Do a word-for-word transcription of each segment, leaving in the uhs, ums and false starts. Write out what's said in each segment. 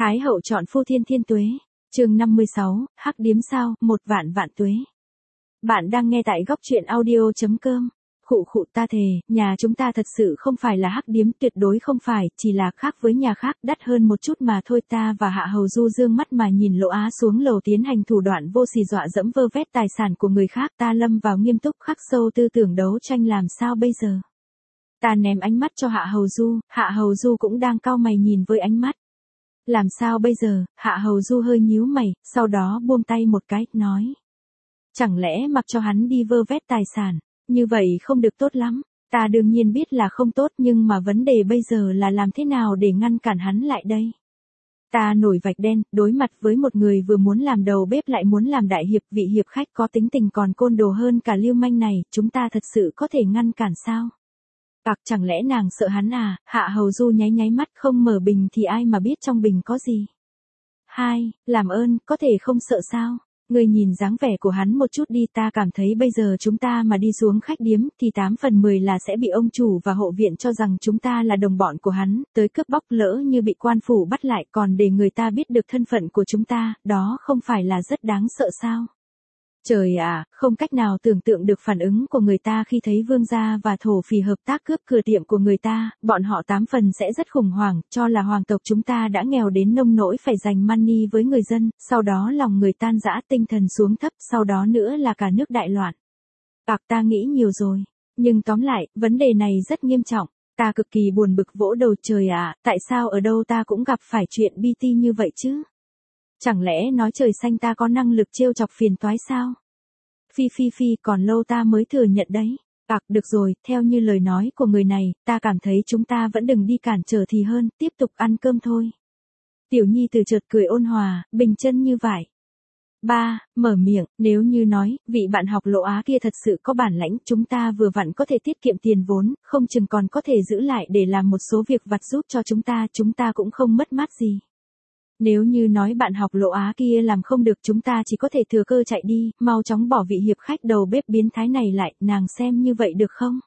Thái hậu chọn phu thiên thiên tuế. Chương năm mươi sáu, hắc điếm sao, một vạn vạn tuế. Bạn đang nghe tại góc truyện audio chấm com. Khụ khụ ta thề, nhà chúng ta thật sự không phải là hắc điếm, tuyệt đối không phải, chỉ là khác với nhà khác, đắt hơn một chút mà thôi. Ta và Hạ Hầu Du dương mắt mà nhìn Lỗ Á xuống lầu tiến hành thủ đoạn vô sỉ dọa dẫm vơ vét tài sản của người khác. Ta lâm vào nghiêm túc khắc sâu tư tưởng đấu tranh làm sao bây giờ. Ta ném ánh mắt cho Hạ Hầu Du, Hạ Hầu Du cũng đang cau mày nhìn với ánh mắt. Làm sao bây giờ, Hạ Hầu Du hơi nhíu mày, sau đó buông tay một cái, nói. Chẳng lẽ mặc cho hắn đi vơ vét tài sản, như vậy không được tốt lắm. Ta đương nhiên biết là không tốt, nhưng mà vấn đề bây giờ là làm thế nào để ngăn cản hắn lại đây. Ta nổi vạch đen, đối mặt với một người vừa muốn làm đầu bếp lại muốn làm đại hiệp, vị hiệp khách có tính tình còn côn đồ hơn cả lưu manh này, chúng ta thật sự có thể ngăn cản sao? Ặc, chẳng lẽ nàng sợ hắn à? Hạ Hầu Du nháy nháy mắt, không mở bình thì ai mà biết trong bình có gì. Hai, làm ơn, có thể không sợ sao? Người nhìn dáng vẻ của hắn một chút đi, ta cảm thấy bây giờ chúng ta mà đi xuống khách điếm thì tám phần mười là sẽ bị ông chủ và hộ viện cho rằng chúng ta là đồng bọn của hắn, tới cướp bóc, lỡ như bị quan phủ bắt lại còn để người ta biết được thân phận của chúng ta, đó không phải là rất đáng sợ sao? Trời ạ, không cách nào tưởng tượng được phản ứng của người ta khi thấy vương gia và thổ phỉ hợp tác cướp cửa tiệm của người ta, bọn họ tám phần sẽ rất khủng hoảng, cho là hoàng tộc chúng ta đã nghèo đến nông nỗi phải giành money với người dân, sau đó lòng người tan rã, tinh thần xuống thấp, sau đó nữa là cả nước đại loạn. Ặc, ta nghĩ nhiều rồi, nhưng tóm lại, vấn đề này rất nghiêm trọng, ta cực kỳ buồn bực vỗ đầu. Trời ạ, tại sao ở đâu ta cũng gặp phải chuyện bi ti như vậy chứ? Chẳng lẽ nói trời xanh ta có năng lực trêu chọc phiền toái sao? Phi phi phi, còn lâu ta mới thừa nhận đấy. Ặc, được rồi, theo như lời nói của người này, ta cảm thấy chúng ta vẫn đừng đi cản trở thì hơn, tiếp tục ăn cơm thôi. Tiểu Nhi từ chợt cười ôn hòa, bình chân như vậy. Ba, mở miệng, nếu như nói, vị bạn học Lỗ Á kia thật sự có bản lãnh, chúng ta vừa vặn có thể tiết kiệm tiền vốn, không chừng còn có thể giữ lại để làm một số việc vặt giúp cho chúng ta, chúng ta cũng không mất mát gì. Nếu như nói bạn học Lỗ Á kia làm không được, chúng ta chỉ có thể thừa cơ chạy đi, mau chóng bỏ vị hiệp khách đầu bếp biến thái này lại, nàng xem như vậy được không?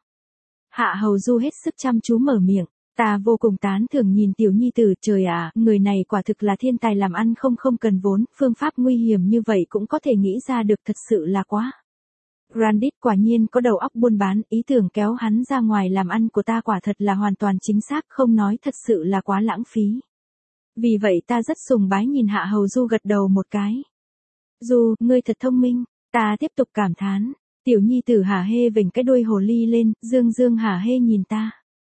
Hạ Hầu Du hết sức chăm chú mở miệng, ta vô cùng tán thưởng nhìn Tiểu Nhi tử. Trời ạ, người này quả thực là thiên tài làm ăn không không cần vốn, phương pháp nguy hiểm như vậy cũng có thể nghĩ ra được, thật sự là quá. Grandit quả nhiên có đầu óc buôn bán, ý tưởng kéo hắn ra ngoài làm ăn của ta quả thật là hoàn toàn chính xác, không nói thật sự là quá lãng phí. Vì vậy ta rất sùng bái nhìn Hạ Hầu Du gật đầu một cái. Du, ngươi thật thông minh, ta tiếp tục cảm thán. Tiểu Nhi tử hả hê vểnh cái đuôi hồ ly lên, dương dương hả hê nhìn ta.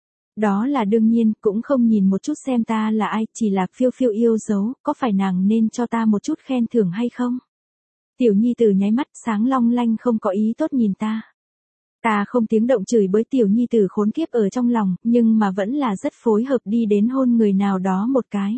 Đó là đương nhiên, cũng không nhìn một chút xem ta là ai, chỉ là phiêu phiêu yêu dấu, có phải nàng nên cho ta một chút khen thưởng hay không? Tiểu Nhi tử nháy mắt sáng long lanh không có ý tốt nhìn ta. Ta không tiếng động chửi bới Tiểu Nhi tử khốn kiếp ở trong lòng, nhưng mà vẫn là rất phối hợp đi đến hôn người nào đó một cái.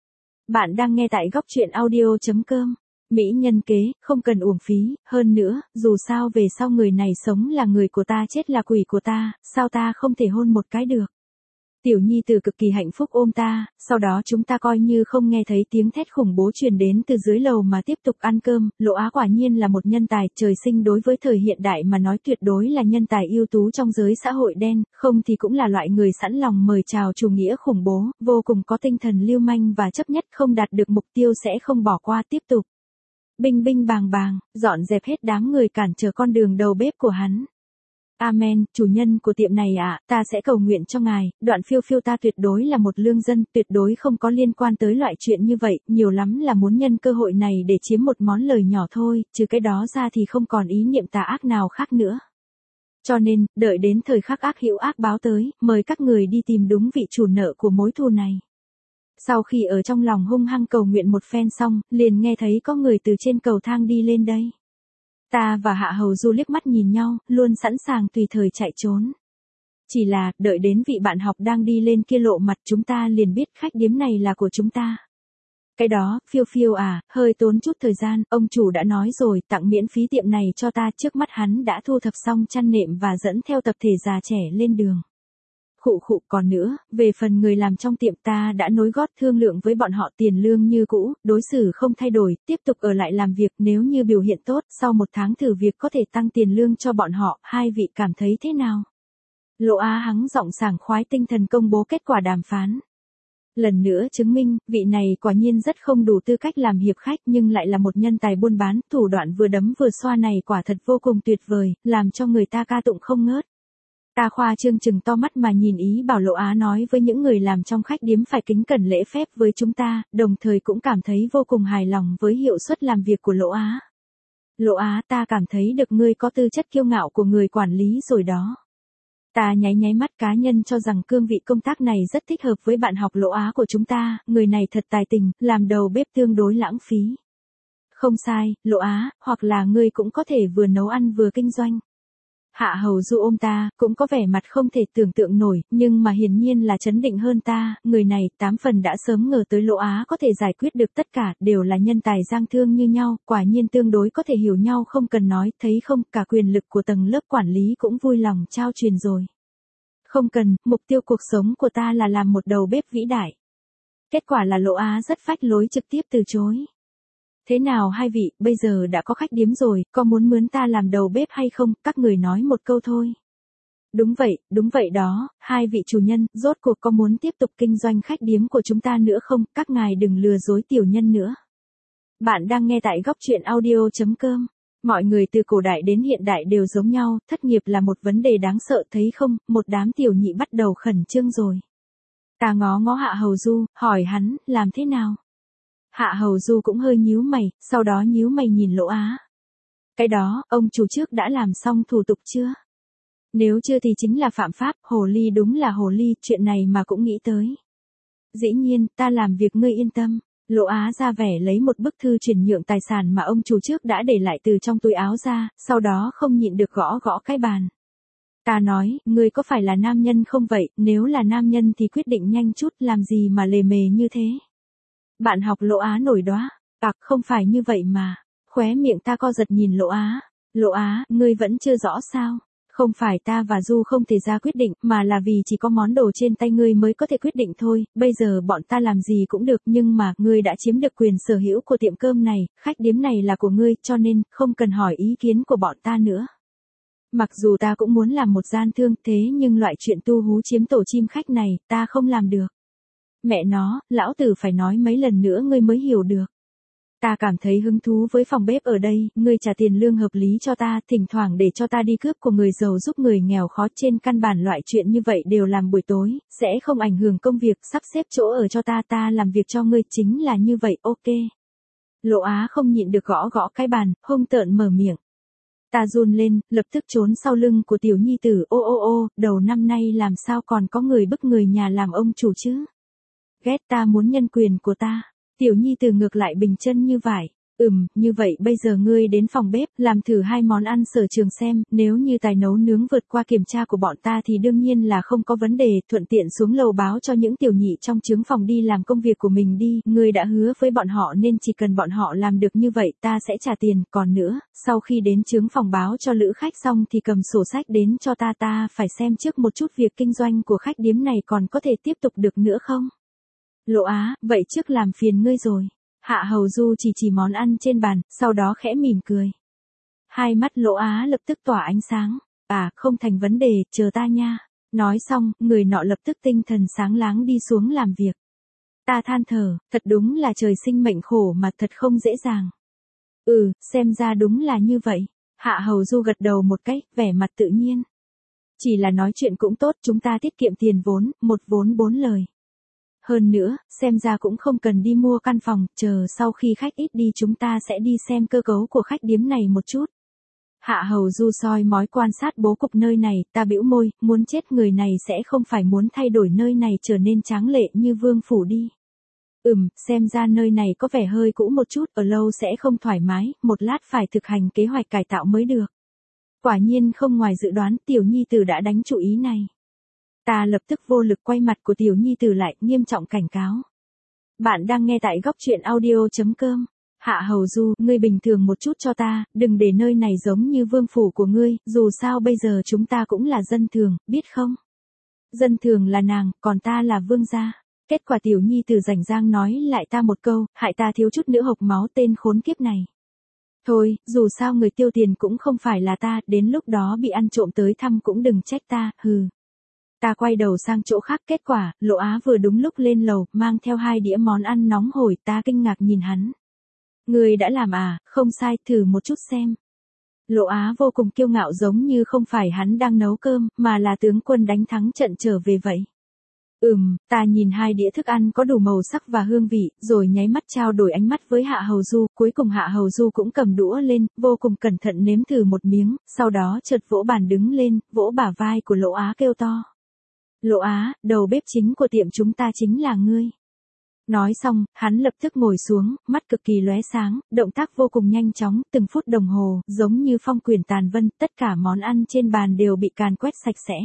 Bạn đang nghe tại góc truyện audio chấm com. Mỹ nhân kế, không cần uổng phí, hơn nữa, dù sao về sau người này sống là người của ta, chết là quỷ của ta, sao ta không thể hôn một cái được. Tiểu Nhi tử cực kỳ hạnh phúc ôm ta, sau đó chúng ta coi như không nghe thấy tiếng thét khủng bố truyền đến từ dưới lầu mà tiếp tục ăn cơm. Lỗ Á quả nhiên là một nhân tài trời sinh, đối với thời hiện đại mà nói tuyệt đối là nhân tài ưu tú trong giới xã hội đen, không thì cũng là loại người sẵn lòng mời chào chủ nghĩa khủng bố, vô cùng có tinh thần lưu manh và chấp nhất không đạt được mục tiêu sẽ không bỏ qua. Tiếp tục. Binh binh bàng bàng, dọn dẹp hết đám người cản trở con đường đầu bếp của hắn. Amen, chủ nhân của tiệm này ạ, à, ta sẽ cầu nguyện cho ngài, Đoạn phiêu phiêu ta tuyệt đối là một lương dân, tuyệt đối không có liên quan tới loại chuyện như vậy, nhiều lắm là muốn nhân cơ hội này để chiếm một món lời nhỏ thôi, trừ cái đó ra thì không còn ý niệm tà ác nào khác nữa. Cho nên, đợi đến thời khắc ác hữu ác báo tới, mời các người đi tìm đúng vị chủ nợ của mối thù này. Sau khi ở trong lòng hung hăng cầu nguyện một phen xong, liền nghe thấy có người từ trên cầu thang đi lên đây. Ta và Hạ Hầu Du liếc mắt nhìn nhau, luôn sẵn sàng tùy thời chạy trốn. Chỉ là, đợi đến vị bạn học đang đi lên kia lộ mặt, chúng ta liền biết khách điếm này là của chúng ta. Cái đó, phiêu phiêu à, hơi tốn chút thời gian, ông chủ đã nói rồi, tặng miễn phí tiệm này cho ta. Trước mắt hắn đã thu thập xong chăn nệm và dẫn theo tập thể già trẻ lên đường. Khụ khụ, còn nữa, về phần người làm trong tiệm ta đã nối gót thương lượng với bọn họ, tiền lương như cũ, đối xử không thay đổi, tiếp tục ở lại làm việc, nếu như biểu hiện tốt, sau một tháng thử việc có thể tăng tiền lương cho bọn họ, hai vị cảm thấy thế nào? Lỗ Á hắng giọng sảng khoái tinh thần công bố kết quả đàm phán. Lần nữa chứng minh, vị này quả nhiên rất không đủ tư cách làm hiệp khách nhưng lại là một nhân tài buôn bán, thủ đoạn vừa đấm vừa xoa này quả thật vô cùng tuyệt vời, làm cho người ta ca tụng không ngớt. Ta khoa trương chừng to mắt mà nhìn ý bảo Lộ Á nói với những người làm trong khách điếm phải kính cẩn lễ phép với chúng ta, đồng thời cũng cảm thấy vô cùng hài lòng với hiệu suất làm việc của Lộ Á. Lộ Á, ta cảm thấy được ngươi có tư chất kiêu ngạo của người quản lý rồi đó. Ta nháy nháy mắt, cá nhân cho rằng cương vị công tác này rất thích hợp với bạn học Lộ Á của chúng ta, người này thật tài tình, làm đầu bếp tương đối lãng phí. Không sai, Lộ Á, hoặc là ngươi cũng có thể vừa nấu ăn vừa kinh doanh. Hạ Hầu Du ôm ta, cũng có vẻ mặt không thể tưởng tượng nổi, nhưng mà hiển nhiên là chấn định hơn ta, người này tám phần đã sớm ngờ tới Lộ Á có thể giải quyết được tất cả, đều là nhân tài giang thương như nhau, quả nhiên tương đối có thể hiểu nhau không cần nói, thấy không, cả quyền lực của tầng lớp quản lý cũng vui lòng trao truyền rồi. Không cần, mục tiêu cuộc sống của ta là làm một đầu bếp vĩ đại. Kết quả là Lộ Á rất phách lối trực tiếp từ chối. Thế nào hai vị, bây giờ đã có khách điếm rồi, có muốn mướn ta làm đầu bếp hay không, các người nói một câu thôi. Đúng vậy, đúng vậy đó, hai vị chủ nhân, rốt cuộc có muốn tiếp tục kinh doanh khách điếm của chúng ta nữa không, các ngài đừng lừa dối tiểu nhân nữa. Bạn đang nghe tại góc truyện audio chấm com. Mọi người từ cổ đại đến hiện đại đều giống nhau, thất nghiệp là một vấn đề đáng sợ thấy không, một đám tiểu nhị bắt đầu khẩn trương rồi. Ta ngó ngó Hạ Hầu Du, hỏi hắn, làm thế nào? Hạ Hầu Du cũng hơi nhíu mày, sau đó nhíu mày nhìn Lộ Á. Cái đó, ông chủ trước đã làm xong thủ tục chưa? Nếu chưa thì chính là phạm pháp, hồ ly đúng là hồ ly, chuyện này mà cũng nghĩ tới. Dĩ nhiên, ta làm việc ngươi yên tâm. Lộ Á ra vẻ lấy một bức thư chuyển nhượng tài sản mà ông chủ trước đã để lại từ trong túi áo ra, sau đó không nhịn được gõ gõ cái bàn. Ta nói, ngươi có phải là nam nhân không vậy, nếu là nam nhân thì quyết định nhanh chút, làm gì mà lề mề như thế. Bạn học Lộ Á nổi đoá, ặc không phải như vậy mà, khóe miệng ta co giật nhìn Lộ Á, Lộ Á, ngươi vẫn chưa rõ sao, không phải ta và Du không thể ra quyết định, mà là vì chỉ có món đồ trên tay ngươi mới có thể quyết định thôi, bây giờ bọn ta làm gì cũng được nhưng mà, ngươi đã chiếm được quyền sở hữu của tiệm cơm này, khách điếm này là của ngươi, cho nên, không cần hỏi ý kiến của bọn ta nữa. Mặc dù ta cũng muốn làm một gian thương, thế nhưng loại chuyện tu hú chiếm tổ chim khách này, ta không làm được. Mẹ nó, lão tử phải nói mấy lần nữa ngươi mới hiểu được. Ta cảm thấy hứng thú với phòng bếp ở đây, ngươi trả tiền lương hợp lý cho ta, thỉnh thoảng để cho ta đi cướp của người giàu giúp người nghèo khó, trên căn bản loại chuyện như vậy đều làm buổi tối, sẽ không ảnh hưởng công việc, sắp xếp chỗ ở cho ta, ta làm việc cho ngươi, chính là như vậy, ok. Lộ Á không nhịn được gõ gõ cái bàn, hung tợn mở miệng. Ta run lên, lập tức trốn sau lưng của tiểu nhi tử, ô ô ô, đầu năm nay làm sao còn có người bức người nhà làm ông chủ chứ? Ghét, ta muốn nhân quyền của ta. Tiểu nhi từ ngược lại bình chân như vải. Ừm, như vậy bây giờ ngươi đến phòng bếp, làm thử hai món ăn sở trường xem, nếu như tài nấu nướng vượt qua kiểm tra của bọn ta thì đương nhiên là không có vấn đề, thuận tiện xuống lầu báo cho những tiểu nhị trong trướng phòng đi làm công việc của mình đi, ngươi đã hứa với bọn họ nên chỉ cần bọn họ làm được như vậy ta sẽ trả tiền, còn nữa, sau khi đến trướng phòng báo cho lữ khách xong thì cầm sổ sách đến cho ta, ta phải xem trước một chút việc kinh doanh của khách điếm này còn có thể tiếp tục được nữa không? Lộ Á, vậy trước làm phiền ngươi rồi. Hạ Hầu Du chỉ chỉ món ăn trên bàn, sau đó khẽ mỉm cười. Hai mắt Lộ Á lập tức tỏa ánh sáng. À, không thành vấn đề, chờ ta nha. Nói xong, người nọ lập tức tinh thần sáng láng đi xuống làm việc. Ta than thở, thật đúng là trời sinh mệnh khổ mà thật không dễ dàng. Ừ, xem ra đúng là như vậy. Hạ Hầu Du gật đầu một cái, vẻ mặt tự nhiên. Chỉ là nói chuyện cũng tốt, chúng ta tiết kiệm tiền vốn, một vốn bốn lời. Hơn nữa, xem ra cũng không cần đi mua căn phòng, chờ sau khi khách ít đi chúng ta sẽ đi xem cơ cấu của khách điếm này một chút. Hạ Hầu Du soi mói quan sát bố cục nơi này, ta bĩu môi, muốn chết, người này sẽ không phải muốn thay đổi nơi này trở nên tráng lệ như vương phủ đi. Ừm, xem ra nơi này có vẻ hơi cũ một chút, ở lâu sẽ không thoải mái, một lát phải thực hành kế hoạch cải tạo mới được. Quả nhiên không ngoài dự đoán, tiểu nhi tử đã đánh chủ ý này. Ta lập tức vô lực quay mặt của tiểu nhi tử lại, nghiêm trọng cảnh cáo. Bạn đang nghe tại góc truyện audio chấm com. Hạ Hầu Du, ngươi bình thường một chút cho ta, đừng để nơi này giống như vương phủ của ngươi, dù sao bây giờ chúng ta cũng là dân thường, biết không? Dân thường là nàng, còn ta là vương gia. Kết quả tiểu nhi tử rảnh rang nói lại ta một câu, hại ta thiếu chút nữa hộc máu, tên khốn kiếp này. Thôi, dù sao người tiêu tiền cũng không phải là ta, đến lúc đó bị ăn trộm tới thăm cũng đừng trách ta, hừ. Ta quay đầu sang chỗ khác, kết quả, Lộ Á vừa đúng lúc lên lầu, mang theo hai đĩa món ăn nóng hổi, ta kinh ngạc nhìn hắn. Ngươi đã làm à, không sai, thử một chút xem. Lộ Á vô cùng kiêu ngạo giống như không phải hắn đang nấu cơm, mà là tướng quân đánh thắng trận trở về vậy. Ừm, ta nhìn hai đĩa thức ăn có đủ màu sắc và hương vị, rồi nháy mắt trao đổi ánh mắt với Hạ Hầu Du, cuối cùng Hạ Hầu Du cũng cầm đũa lên, vô cùng cẩn thận nếm thử một miếng, sau đó chợt vỗ bàn đứng lên, vỗ bả vai của Lộ Á kêu to. Lộ Á, đầu bếp chính của tiệm chúng ta chính là ngươi. Nói xong, hắn lập tức ngồi xuống, mắt cực kỳ lóe sáng, động tác vô cùng nhanh chóng, từng phút đồng hồ, giống như phong quyển tàn vân, tất cả món ăn trên bàn đều bị càn quét sạch sẽ.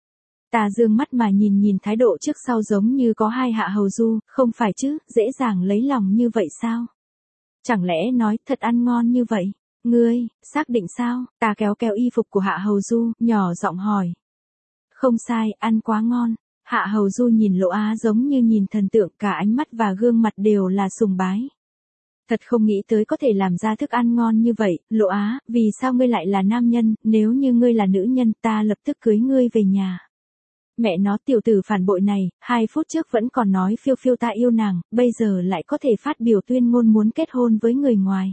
Ta dương mắt mà nhìn nhìn thái độ trước sau giống như có hai Hạ Hầu Du, không phải chứ, dễ dàng lấy lòng như vậy sao? Chẳng lẽ nói thật ăn ngon như vậy? Ngươi, xác định sao? Ta kéo kéo y phục của Hạ Hầu Du, nhỏ giọng hỏi. Không sai, ăn quá ngon. Hạ Hầu Du nhìn Lộ Á giống như nhìn thần tượng, cả ánh mắt và gương mặt đều là sùng bái. Thật không nghĩ tới có thể làm ra thức ăn ngon như vậy, Lộ Á, vì sao ngươi lại là nam nhân, nếu như ngươi là nữ nhân ta lập tức cưới ngươi về nhà. Mẹ nó tiểu tử phản bội này, hai phút trước vẫn còn nói phiêu phiêu ta yêu nàng, bây giờ lại có thể phát biểu tuyên ngôn muốn kết hôn với người ngoài.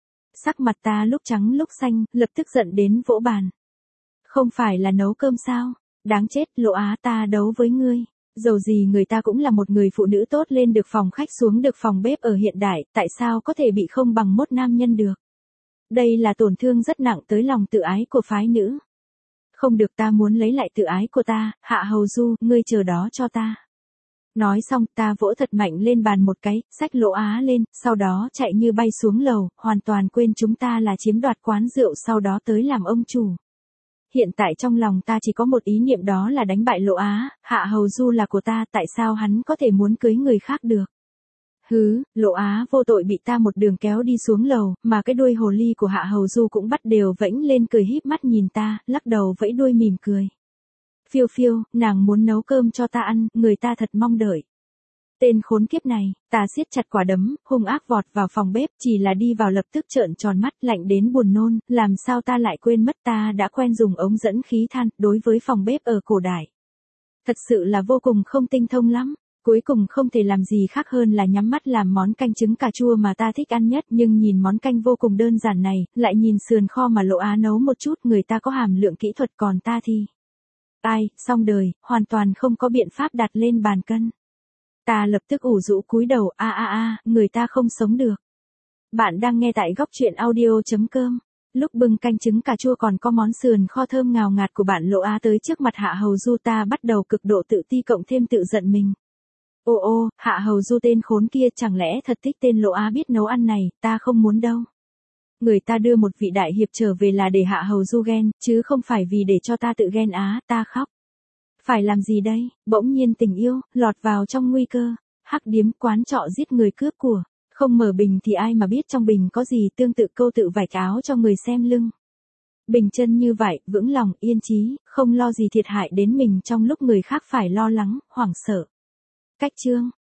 Sắc mặt ta lúc trắng lúc xanh, lập tức giận đến vỗ bàn. Không phải là nấu cơm sao? Đáng chết, Lộ Á, ta đấu với ngươi. Dầu gì người ta cũng là một người phụ nữ tốt, lên được phòng khách xuống được phòng bếp ở hiện đại, tại sao có thể bị không bằng mốt nam nhân được? Đây là tổn thương rất nặng tới lòng tự ái của phái nữ. Không được, ta muốn lấy lại tự ái của ta, Hạ Hầu Du, ngươi chờ đó cho ta. Nói xong, ta vỗ thật mạnh lên bàn một cái, xách Lộ Á lên, sau đó chạy như bay xuống lầu, hoàn toàn quên chúng ta là chiếm đoạt quán rượu sau đó tới làm ông chủ. Hiện tại trong lòng ta chỉ có một ý niệm, đó là đánh bại Lộ Á, Hạ Hầu Du là của ta, tại sao hắn có thể muốn cưới người khác được? Hứ, Lộ Á vô tội bị ta một đường kéo đi xuống lầu, mà cái đuôi hồ ly của Hạ Hầu Du cũng bắt đều vẫy lên cười híp mắt nhìn ta, lắc đầu vẫy đuôi mỉm cười. Phiêu phiêu, nàng muốn nấu cơm cho ta ăn, người ta thật mong đợi. Tên khốn kiếp này, ta siết chặt quả đấm, hung ác vọt vào phòng bếp, chỉ là đi vào lập tức trợn tròn mắt, lạnh đến buồn nôn, làm sao ta lại quên mất ta đã quen dùng ống dẫn khí than, đối với phòng bếp ở cổ đại. Thật sự là vô cùng không tinh thông lắm. Cuối cùng không thể làm gì khác hơn là nhắm mắt làm món canh trứng cà chua mà ta thích ăn nhất, nhưng nhìn món canh vô cùng đơn giản này, lại nhìn sườn kho mà Lộ Á nấu một chút, người ta có hàm lượng kỹ thuật còn ta thì... Ai, xong đời, hoàn toàn không có biện pháp đặt lên bàn cân. Ta lập tức ủ rũ cúi đầu, a a a, người ta không sống được. Bạn đang nghe tại góc truyện audio chấm com. Lúc bưng canh trứng cà chua còn có món sườn kho thơm ngào ngạt của bạn Lộ Á tới trước mặt Hạ Hầu Du, ta bắt đầu cực độ tự ti cộng thêm tự giận mình. Ô ô, Hạ Hầu Du tên khốn kia chẳng lẽ thật thích tên Lộ Á biết nấu ăn này, ta không muốn đâu. Người ta đưa một vị đại hiệp trở về là để Hạ Hầu Du ghen, chứ không phải vì để cho ta tự ghen á, ta khóc. Phải làm gì đây, bỗng nhiên tình yêu, lọt vào trong nguy cơ, hắc điếm quán trọ giết người cướp của, không mở bình thì ai mà biết trong bình có gì, tương tự câu tự vạch áo cho người xem lưng. Bình chân như vậy, vững lòng, yên chí, không lo gì thiệt hại đến mình trong lúc người khác phải lo lắng, hoảng sợ. Cách chương